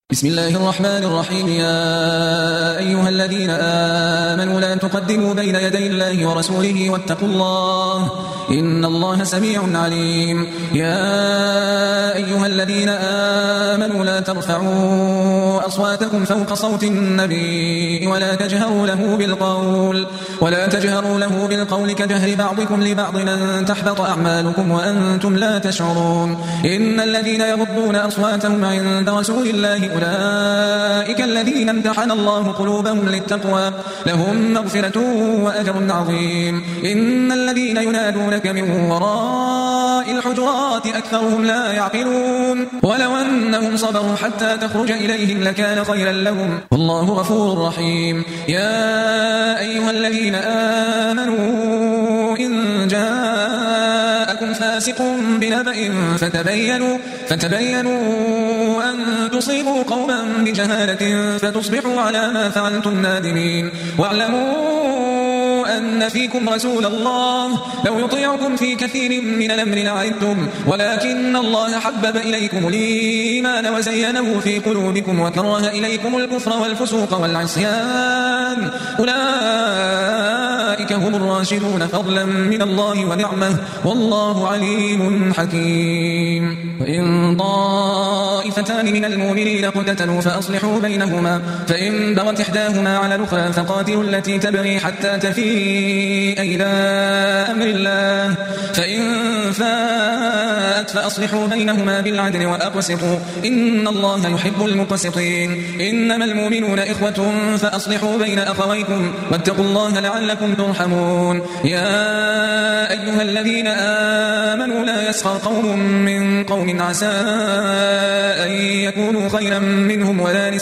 بسم الله الرحمن الرحيم. يا أيها الذين آمنوا لا تقدموا بين يدي الله ورسوله واتقوا الله إن الله سميع عليم. يا أيها الذين آمنوا لا ترفعوا أصواتكم فوق صوت النبي ولا تجهروا له بالقول كجهر بعضكم لبعض أن تحبط أعمالكم وأنتم لا تشعرون. إن الذين يغضون أصواتهم عند رسول الله أولئك الذين امتحن الله قلوبهم للتقوى لهم مغفرة وأجر عظيم. إن الذين ينادونك من وراء الحجرات أكثرهم لا يعقلون. ولو أنهم صبروا حتى تخرج إليهم لكان خيرا لهم والله غفور رحيم. يا أيها الذين آمنوا إن جاءكم فاسق بنبأ فتبينوا أن تصيبوا قوما بجهالة فتصبحوا على ما فعلتم نادمين. واعلموا أن فيكم رسول الله لو يطيعكم في كثير من الأمر لعنتم ولكن الله حبب إليكم الإيمان وزينه في قلوبكم وكره إليكم الكفر والفسوق والعصيان أولئك هم الراشدون فضلا من الله ونعمه والله عليم حكيم. وإن طائفتان من المؤمنين اقتتلوا فأصلحوا بينهما فإن بغت إحداهما على الأخرى فقاتلوا التي تبغي حتى تفيء إلى أمر الله فإن فاءت فأصلحوا بينهما بالعدل وأقسطوا إن الله يحب المقسطين. إنما المؤمنون إخوة فأصلحوا بين أخويكم واتقوا الله لعلكم ترحمون. يا أيها الذين آمنوا لا يسخر قوم من قوم عسى أن يكونوا خيرا منهم ولا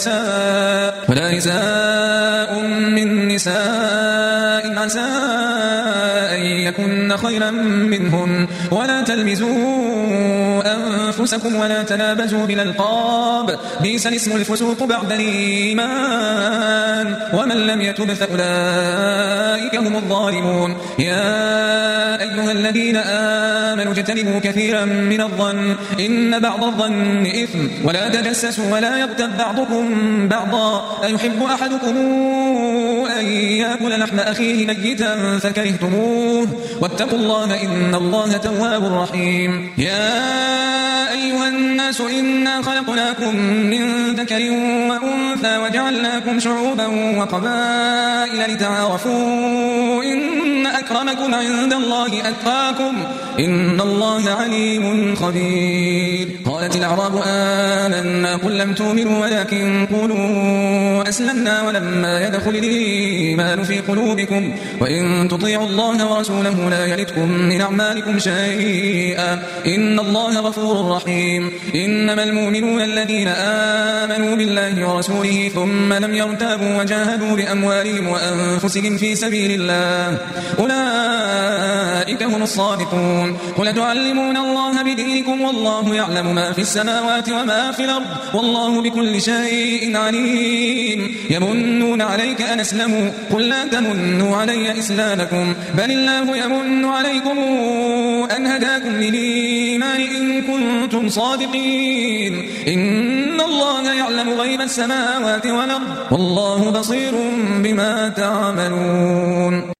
نساء من نساء عسى أن يكن خيرا منهن ولا تلمزوا أنفسكم ولا تنابزوا بالألقاب بئس الاسم الفسوق بعد الإيمان ومن لم يتب فأولئك هم الظالمون. يا أيها الذين آمنوا اجتنبوا كثيرا من الظن إن بعض الظن إثم ولا تجسسوا ولا يغتب بعضكم بعضا أيحب أحدكم أن يأكل لحم أخيه ميتا فكرهتموه واتقوا الله إن الله تواب رحيم. يا أيها الناس إنا خلقناكم من ذكر وأنثى وجعلناكم شعوبا وقبائل لتعارفوا إن أكرمكم عند الله أتقاكم إن الله عليم خبير. قالت الأعراب آمنا قل لم تؤمنوا ولكن قولوا أسلمنا ولما يدخل الإيمان في قلوبكم وإن تطيعوا الله ورسوله لا يلتكم من أعمالكم شيئا إن الله غفور رحيم. إنما المؤمنون الذين آمنوا بالله ورسوله ثم لم يرتابوا وجاهدوا بأموالهم وأنفسهم في سبيل الله أولئك هم الصادقون. قل تعلمون الله بدينكم والله يعلم ما في السماوات وما في الأرض والله بكل شيء عليم. يمنون عليك أن أسلموا قل لا تمنوا علي إسلامكم بل الله يمن عليكم أن هداكم للإيمان إن كنتم صادقين. إن الله يعلم غيب السماوات والأرض والله بصير بما تعملون.